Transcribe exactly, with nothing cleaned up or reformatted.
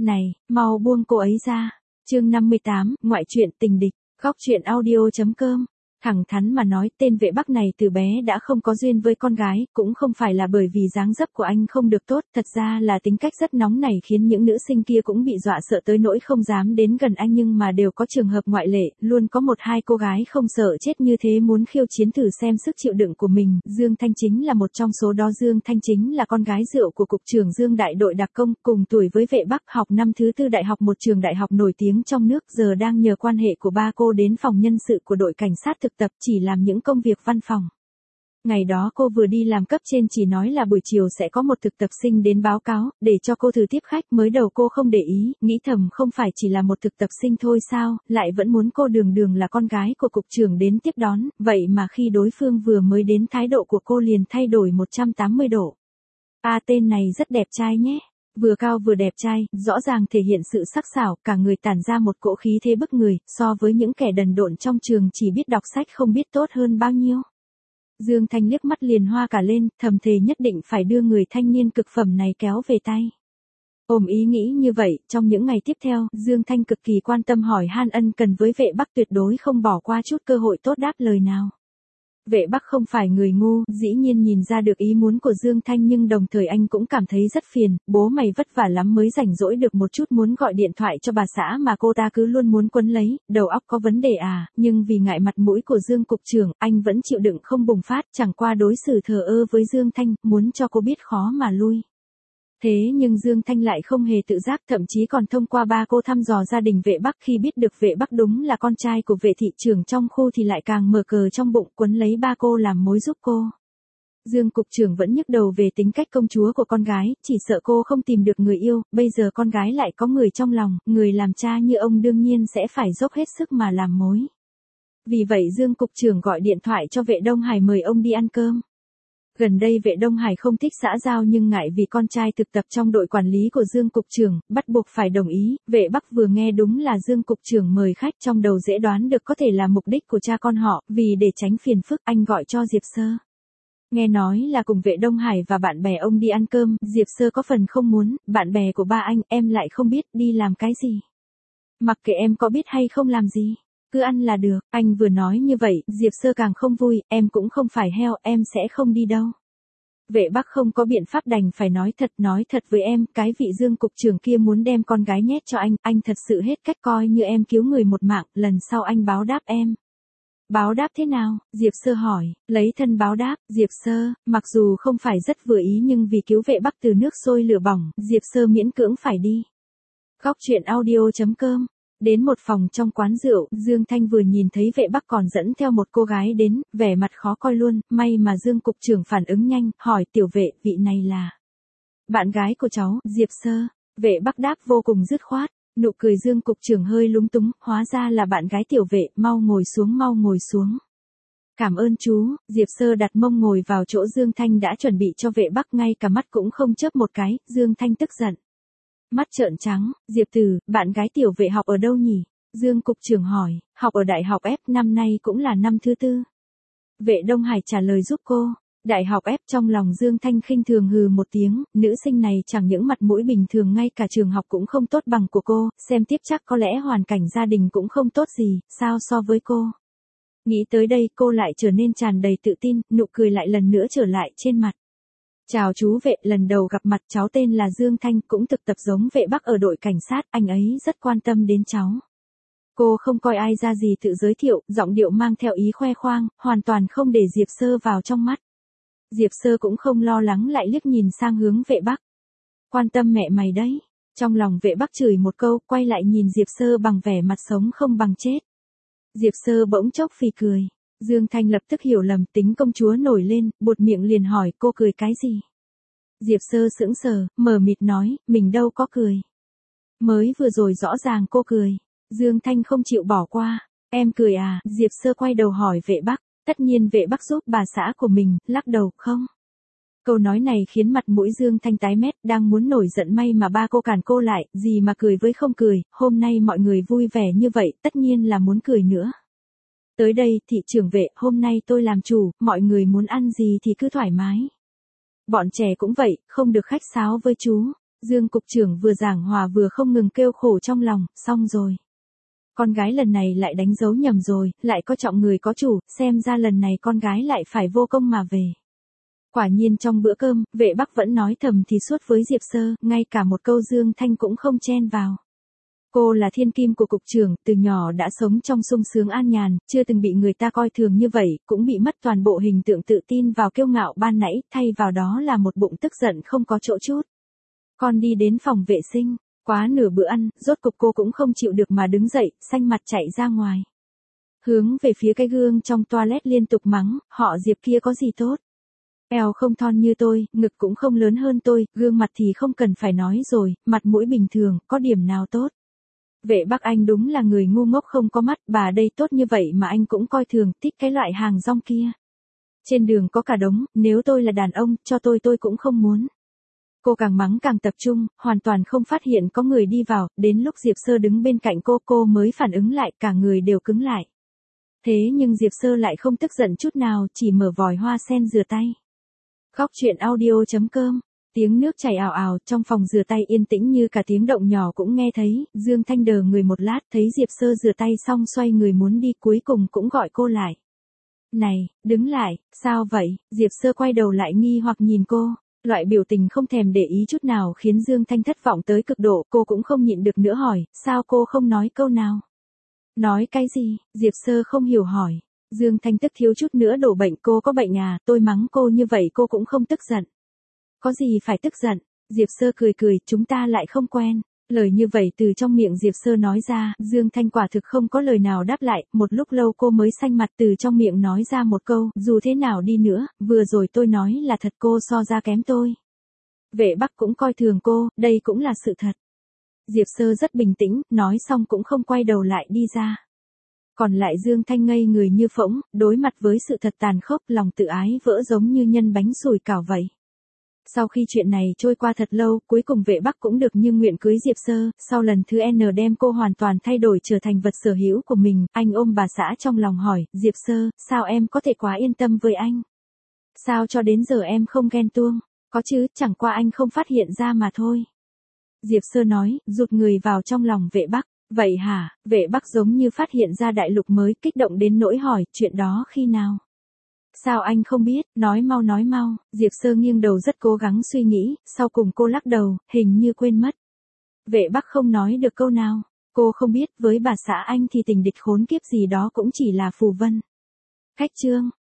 Này, mau buông cô ấy ra. Chương năm mươi tám, ngoại truyện tình địch, góc truyện audio chấm com. Thẳng thắn mà nói, tên Vệ Bắc này từ bé đã không có duyên với con gái, cũng không phải là bởi vì dáng dấp của anh không được tốt, thật ra là tính cách rất nóng nảy khiến những nữ sinh kia cũng bị dọa sợ tới nỗi không dám đến gần anh, nhưng mà đều có trường hợp ngoại lệ, luôn có một hai cô gái không sợ chết như thế muốn khiêu chiến thử xem sức chịu đựng của mình. Dương Thanh chính là một trong số đó. Dương Thanh chính là con gái rượu của cục trưởng Dương đại đội đặc công, cùng tuổi với Vệ Bắc, học năm thứ tư đại học một trường đại học nổi tiếng trong nước, giờ đang nhờ quan hệ của ba cô đến phòng nhân sự của đội cảnh sát thực tập, chỉ làm những công việc văn phòng. Ngày đó cô vừa đi làm, cấp trên chỉ nói là buổi chiều sẽ có một thực tập sinh đến báo cáo, để cho cô thử tiếp khách. Mới đầu cô không để ý, nghĩ thầm không phải chỉ là một thực tập sinh thôi sao, lại vẫn muốn cô đường đường là con gái của cục trưởng đến tiếp đón, vậy mà khi đối phương vừa mới đến thái độ của cô liền thay đổi một trăm tám mươi độ. À, tên này rất đẹp trai nhé. Vừa cao vừa đẹp trai, rõ ràng thể hiện sự sắc sảo, cả người tản ra một cỗ khí thế bức người, so với những kẻ đần độn trong trường chỉ biết đọc sách không biết tốt hơn bao nhiêu. Dương Thanh liếc mắt liền hoa cả lên, thầm thề nhất định phải đưa người thanh niên cực phẩm này kéo về tay. Ôm ý nghĩ như vậy, trong những ngày tiếp theo, Dương Thanh cực kỳ quan tâm hỏi han ân cần với Vệ Bắc, tuyệt đối không bỏ qua chút cơ hội tốt đáp lời nào. Vệ Bắc không phải người ngu, dĩ nhiên nhìn ra được ý muốn của Dương Thanh, nhưng đồng thời anh cũng cảm thấy rất phiền, bố mày vất vả lắm mới rảnh rỗi được một chút, muốn gọi điện thoại cho bà xã mà cô ta cứ luôn muốn quấn lấy, đầu óc có vấn đề à, nhưng vì ngại mặt mũi của Dương cục trưởng, anh vẫn chịu đựng không bùng phát, chẳng qua đối xử thờ ơ với Dương Thanh, muốn cho cô biết khó mà lui. Thế nhưng Dương Thanh lại không hề tự giác, thậm chí còn thông qua ba cô thăm dò gia đình Vệ Bắc, khi biết được Vệ Bắc đúng là con trai của Vệ thị trưởng trong khu thì lại càng mở cờ trong bụng, quấn lấy ba cô làm mối giúp cô. Dương cục trưởng vẫn nhức đầu về tính cách công chúa của con gái, chỉ sợ cô không tìm được người yêu, bây giờ con gái lại có người trong lòng, người làm cha như ông đương nhiên sẽ phải dốc hết sức mà làm mối. Vì vậy Dương cục trưởng gọi điện thoại cho Vệ Đông Hải mời ông đi ăn cơm. Gần đây Vệ Đông Hải không thích xã giao, nhưng ngại vì con trai thực tập trong đội quản lý của Dương cục trưởng, bắt buộc phải đồng ý. Vệ Bắc vừa nghe đúng là Dương cục trưởng mời khách, trong đầu dễ đoán được có thể là mục đích của cha con họ, vì để tránh phiền phức anh gọi cho Diệp Sơ. Nghe nói là cùng Vệ Đông Hải và bạn bè ông đi ăn cơm, Diệp Sơ có phần không muốn, bạn bè của ba anh, em lại không biết đi làm cái gì. Mặc kệ em có biết hay không làm gì, cứ ăn là được. Anh vừa nói như vậy, Diệp Sơ càng không vui, em cũng không phải heo, em sẽ không đi đâu. Vệ Bắc không có biện pháp đành phải nói thật, nói thật với em, cái vị Dương cục trưởng kia muốn đem con gái nhét cho anh, anh thật sự hết cách, coi như em cứu người một mạng, lần sau anh báo đáp em. Báo đáp thế nào? Diệp Sơ hỏi. Lấy thân báo đáp. Diệp Sơ, mặc dù không phải rất vừa ý nhưng vì cứu Vệ Bắc từ nước sôi lửa bỏng, Diệp Sơ miễn cưỡng phải đi. Góc truyện audio chấm com. Đến một phòng trong quán rượu, Dương Thanh vừa nhìn thấy Vệ Bắc còn dẫn theo một cô gái đến, vẻ mặt khó coi luôn, may mà Dương cục trưởng phản ứng nhanh, hỏi tiểu Vệ, vị này là bạn gái của cháu, Diệp Sơ. Vệ Bắc đáp vô cùng dứt khoát, nụ cười Dương cục trưởng hơi lúng túng, hóa ra là bạn gái tiểu Vệ, mau ngồi xuống, mau ngồi xuống. Cảm ơn chú. Diệp Sơ đặt mông ngồi vào chỗ Dương Thanh đã chuẩn bị cho Vệ Bắc, ngay cả mắt cũng không chớp một cái. Dương Thanh tức giận, mắt trợn trắng. Diệp Từ, bạn gái tiểu Vệ học ở đâu nhỉ? Dương cục trưởng hỏi. Học ở Đại học F, năm nay cũng là năm thứ tư. Vệ Đông Hải trả lời giúp cô. Đại học F. Trong lòng Dương Thanh khinh thường hừ một tiếng, nữ sinh này chẳng những mặt mũi bình thường, ngay cả trường học cũng không tốt bằng của cô, xem tiếp chắc có lẽ hoàn cảnh gia đình cũng không tốt gì, sao so với cô. Nghĩ tới đây cô lại trở nên tràn đầy tự tin, nụ cười lại lần nữa trở lại trên mặt. Chào chú Vệ, lần đầu gặp mặt, cháu tên là Dương Thanh, cũng thực tập giống Vệ Bắc ở đội cảnh sát, anh ấy rất quan tâm đến cháu. Cô không coi ai ra gì tự giới thiệu, giọng điệu mang theo ý khoe khoang, hoàn toàn không để Diệp Sơ vào trong mắt. Diệp Sơ cũng không lo lắng, lại liếc nhìn sang hướng Vệ Bắc. Quan tâm mẹ mày đấy. Trong lòng Vệ Bắc chửi một câu, quay lại nhìn Diệp Sơ bằng vẻ mặt sống không bằng chết. Diệp Sơ bỗng chốc phì cười. Dương Thanh lập tức hiểu lầm, tính công chúa nổi lên, buột miệng liền hỏi, cô cười cái gì? Diệp Sơ sững sờ, mờ mịt nói, mình đâu có cười. Mới vừa rồi rõ ràng cô cười. Dương Thanh không chịu bỏ qua. Em cười à? Diệp Sơ quay đầu hỏi Vệ Bắc. Tất nhiên Vệ Bắc giúp bà xã của mình, lắc đầu, không. Câu nói này khiến mặt mũi Dương Thanh tái mét, đang muốn nổi giận, may mà ba cô cản cô lại, gì mà cười với không cười, hôm nay mọi người vui vẻ như vậy, tất nhiên là muốn cười nữa. Tới đây, thị trưởng Vệ, hôm nay tôi làm chủ, mọi người muốn ăn gì thì cứ thoải mái. Bọn trẻ cũng vậy, không được khách sáo với chú. Dương cục trưởng vừa giảng hòa vừa không ngừng kêu khổ trong lòng, xong rồi. Con gái lần này lại đánh dấu nhầm rồi, lại có trọng người có chủ, xem ra lần này con gái lại phải vô công mà về. Quả nhiên trong bữa cơm, vệ Bắc vẫn nói thầm thì suốt với Diệp Sơ, ngay cả một câu Dương Thanh cũng không chen vào. Cô là thiên kim của cục trưởng, từ nhỏ đã sống trong sung sướng an nhàn, chưa từng bị người ta coi thường như vậy, cũng bị mất toàn bộ hình tượng tự tin vào kiêu ngạo ban nãy, thay vào đó là một bụng tức giận không có chỗ chút. Con đi đến phòng vệ sinh, quá nửa bữa ăn, rốt cục cô cũng không chịu được mà đứng dậy, xanh mặt chạy ra ngoài. Hướng về phía cái gương trong toilet liên tục mắng, họ Diệp kia có gì tốt. Eo không thon như tôi, ngực cũng không lớn hơn tôi, gương mặt thì không cần phải nói rồi, mặt mũi bình thường, có điểm nào tốt. Vệ Bắc anh đúng là người ngu ngốc không có mắt, bà đây tốt như vậy mà anh cũng coi thường, thích cái loại hàng rong kia. Trên đường có cả đống, nếu tôi là đàn ông, cho tôi tôi cũng không muốn. Cô càng mắng càng tập trung, hoàn toàn không phát hiện có người đi vào, đến lúc Diệp Sơ đứng bên cạnh cô, cô mới phản ứng lại, cả người đều cứng lại. Thế nhưng Diệp Sơ lại không tức giận chút nào, chỉ mở vòi hoa sen rửa tay. Khóc chuyện audio chấm com. Tiếng nước chảy ào ào, trong phòng rửa tay yên tĩnh như cả tiếng động nhỏ cũng nghe thấy, Dương Thanh đờ người một lát, thấy Diệp Sơ rửa tay xong xoay người muốn đi, cuối cùng cũng gọi cô lại. Này, đứng lại, sao vậy? Diệp Sơ quay đầu lại nghi hoặc nhìn cô, loại biểu tình không thèm để ý chút nào khiến Dương Thanh thất vọng tới cực độ, cô cũng không nhịn được nữa hỏi, sao cô không nói câu nào? Nói cái gì? Diệp Sơ không hiểu hỏi. Dương Thanh tức thiếu chút nữa đổ bệnh, cô có bệnh à, tôi mắng cô như vậy cô cũng không tức giận. Có gì phải tức giận? Diệp Sơ cười cười, chúng ta lại không quen. Lời như vậy từ trong miệng Diệp Sơ nói ra, Dương Thanh quả thực không có lời nào đáp lại, một lúc lâu cô mới xanh mặt từ trong miệng nói ra một câu, dù thế nào đi nữa, vừa rồi tôi nói là thật, cô so ra kém tôi. Vệ Bắc cũng coi thường cô, đây cũng là sự thật. Diệp Sơ rất bình tĩnh, nói xong cũng không quay đầu lại đi ra. Còn lại Dương Thanh ngây người như phỗng, đối mặt với sự thật tàn khốc, lòng tự ái vỡ giống như nhân bánh sủi cảo vậy. Sau khi chuyện này trôi qua thật lâu, cuối cùng Vệ Bắc cũng được như nguyện cưới Diệp Sơ, sau lần thứ N đem cô hoàn toàn thay đổi trở thành vật sở hữu của mình, anh ôm bà xã trong lòng hỏi, Diệp Sơ, sao em có thể quá yên tâm với anh? Sao cho đến giờ em không ghen tuông? Có chứ, chẳng qua anh không phát hiện ra mà thôi. Diệp Sơ nói, rụt người vào trong lòng Vệ Bắc. Vậy hả? Vệ Bắc giống như phát hiện ra đại lục mới, kích động đến nỗi hỏi, chuyện đó khi nào? Sao anh không biết, nói mau nói mau. Diệp Sơ nghiêng đầu rất cố gắng suy nghĩ, sau cùng cô lắc đầu, hình như quên mất. Vệ Bắc không nói được câu nào. Cô không biết, với bà xã anh thì tình địch khốn kiếp gì đó cũng chỉ là phù vân. Khách chương.